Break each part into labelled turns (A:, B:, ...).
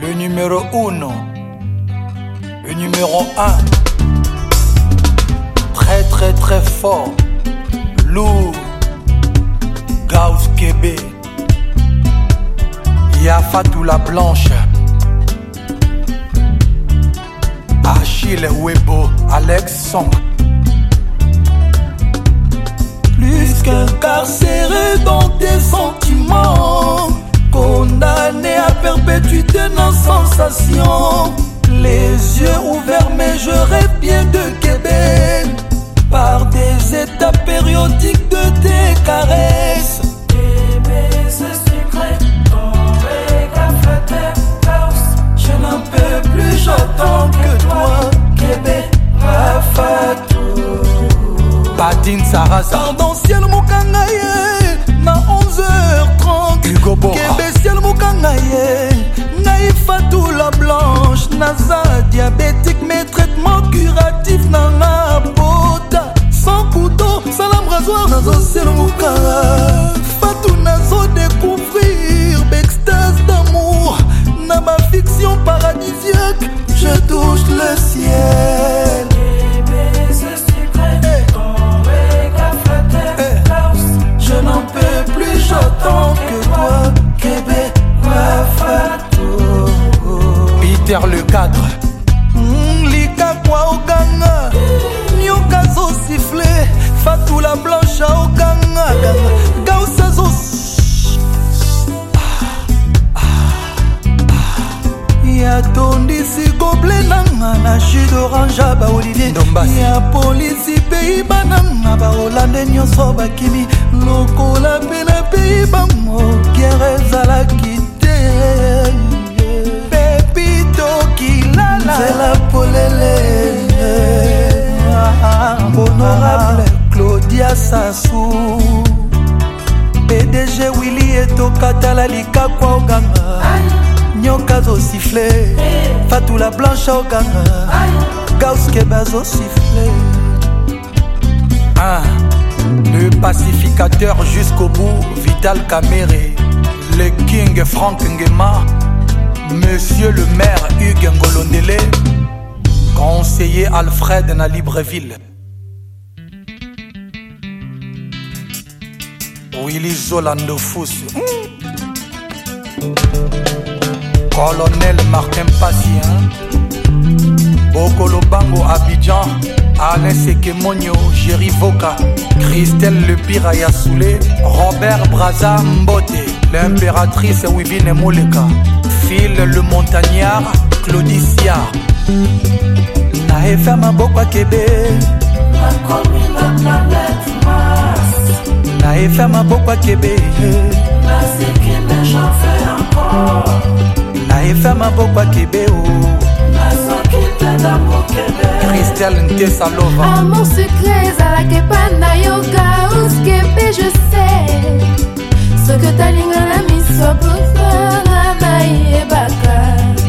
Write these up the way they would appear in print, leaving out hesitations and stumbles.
A: Le numéro 1, le numéro 1, très très très fort, lourd, Gauss Kébé, Yafatou la Blanche, Achille Webo, Alex Song.
B: Plus qu'incarcéré dans tes sentiments, condamné à perpétuité nos sensations. Les yeux ouverts mais je rêve bien de Québec, par des états périodiques de tes caresses.
C: Québec c'est secret,
B: je n'en peux plus, j'attends que toi. Québec, Rafatou
A: Patine Sarasa
B: Tendentiel Moukangaye, na 11h30
A: Hugo Bora
B: Québec ciel Moukangaye, Naïfatou la Blanche, Naza diabétique, mes traitements curatifs, Nana Bota, sans couteau, sans lame rasoir, Nazo ciel Moukanga, Fatou Nazo découvrir, Bextase d'amour, na ma fiction paradisiaque, je touche le ciel. Je n'en peux plus, j'attends que toi, Québec, Rafatou.
A: Peter le cadre,
B: Lika kwa Oganga, Nyokazo sifflé, Fatou la Blanche à Oganga, Gaussazo. Ya tondisi gobelet nanga na jus d'orange ba Olivier
A: Ndombasi.
B: Ya polisi Pays-Bas nanga ba Hollande nyonso bakimi lokola mpe na Pays-Bas guerre ezalaki te Pepito kilala nzela polele Honorable Claudia Sassou PDG Willy etokatala likakwa Oganga Nyokazo sifflé, Fatou la Blanche à Oganga, Gauss Kebazo sifflé.
A: Le pacificateur jusqu'au bout, Vital Kamere, le King Frank Ngema, Monsieur le maire Hugues Ngolondele, conseiller Alfred na Libreville, Willy Zolando Fous, Colonel Martin Passien, Bokolo Bango Abidjan, Alain Sekemonio, Jerry Voka, Christelle Le Piraya Soulé, Robert Braza Mbote, l'impératrice Wivine Moleka, Phil Le Montagnard, Claudicia.
B: Naefa Mabokwa Kébé,
C: la planète Mars.
B: Naefa Mabokwa Kébé,
C: La séquille mais j'en fais encore.
B: Naefa Mabokwa Kébé,
C: La soquille d'amour Québec.
A: Christelle Ntesalova.
D: Amour secret, Zalakepa Nayoka, Ouskepe, je sais. Ce que ta ligne a mis sur Bouffana, Naïe Baka.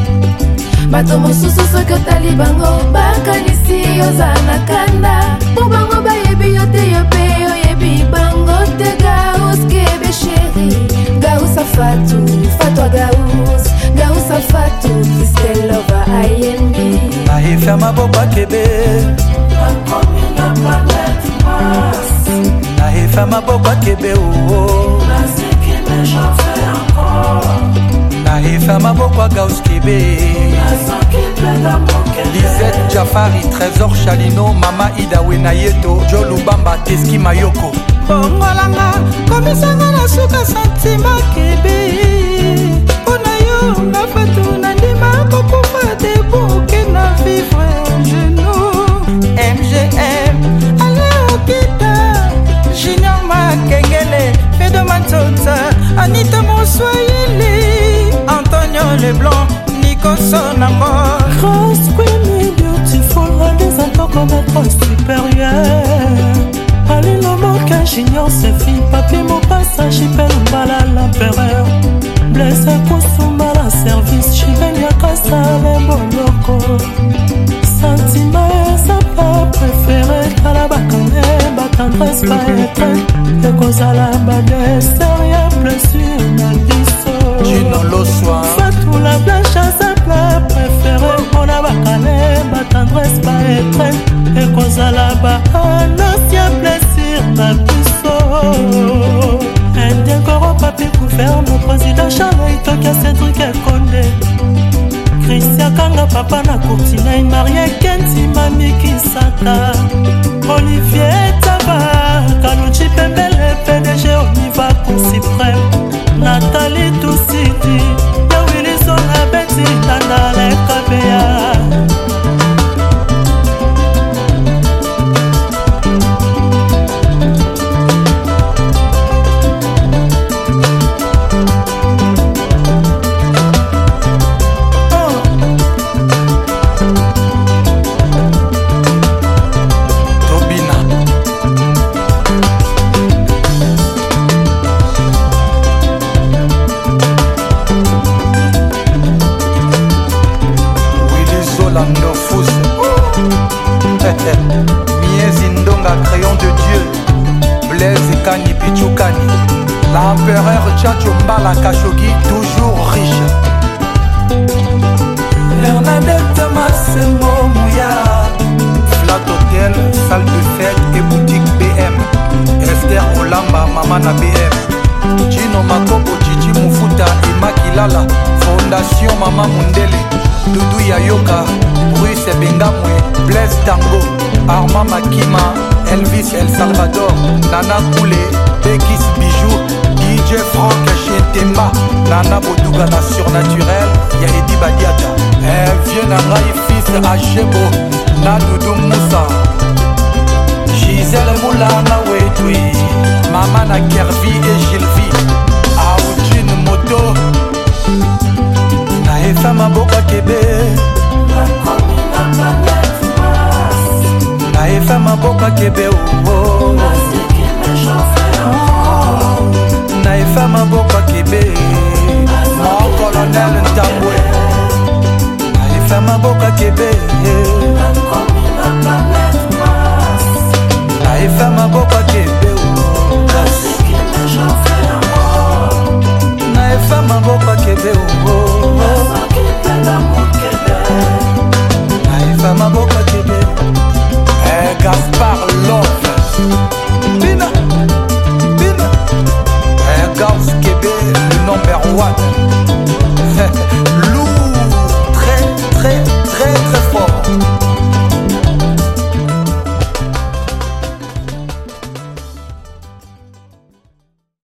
D: Bato mosusu, ce que ta libango, Baka, Nissi, Ozana Kanda. Pour Bango, Bayebi, Yote, Yope, Oyebi, Bango, Tega, Ouskepe, chéri. Gaoussa Fatou, Fatwa Gaous, Gaoussa Fatou, Christelle Lova, Ayendi.
B: Naefa Mabokwa Kébé,
C: La planète Mars.
B: Naefa Mabokwa Kébé,
C: La séquille mais j'en fais encore.
B: Naefa Mabokwa Gauss Kébé,
C: La soquille d'amour Québec.
A: Lisette Jafari, Trésor Chalino, Mama Ida Wenayeto, Joe Lubamba, Teski Mayoko.
B: Bongolanga, komisanga na suka santima Kébé. Pona yo na Fatou na ndima kokufa debuke na vivre en genou. MGM, allez au kita, Junior Makengele, Fedo Matonta, Anita Moswahili, Antonio Leblanc, Nico Sonamo. Cross Queen, beautiful, des encore comme être supérieur. Allez le moque, j'ignore ses filles, papier mon passage, j'y pèle Mbala l'empereur. Blessé Koussouma la service, j'y vais y'a kasa les boloko. Sentiment, ça pas préféré, à la bacane, tendresse pas être. Et cause à la baguette, c'est rien plus sur ma vie.
A: Gino Lossoa,
B: Fatou la blanche à sa Natacha Naitokia Cédric Ekonde Christian Kanga papa na Courtine Marie Kenti Mami Kisaka Olivier Taba Kaluchi Pembele PDG Oniva pour Suprême Nathalie Toussidi Ya Wilson Abeti Nandale Kabea
A: L'empereur Tchatcho Mbala Khashoggi, toujours riche.
B: Bernadette Massemo Mouya
A: Flat Hotel, salle de fête et boutique BM. Esther Olamba, maman na BM. Gino Makobo, Gigi Mufuta et Makilala. Fondation Mama Mundele. Doudou Yayoka, Bruce Bengamwe, Blaise Tango, Arma Makima, Elvis El Salvador, Nana Koulé, Bekis Bijou, DJ Franck Chetemba, Nana Boduga na surnaturel, ya Edi Badiata. Vieux Nangai fils Achebo, na Doudou Moussa, Gisèle Moula na Wetui, Mama na Kervi et Gilvi, Aoudjine Moto, na Efa Maboka Kebe, na Efa Maboka Kebe, na Efa Maboka Kebe, mon colonel Ntambwe, na Efa Maboka Kebe, na Efa Maboka Kebe, na Efa Maboka Kebe, na Efa Maboka Kebe, Gaspard Love, Bina, Bina, Gauss Kebe, le number one.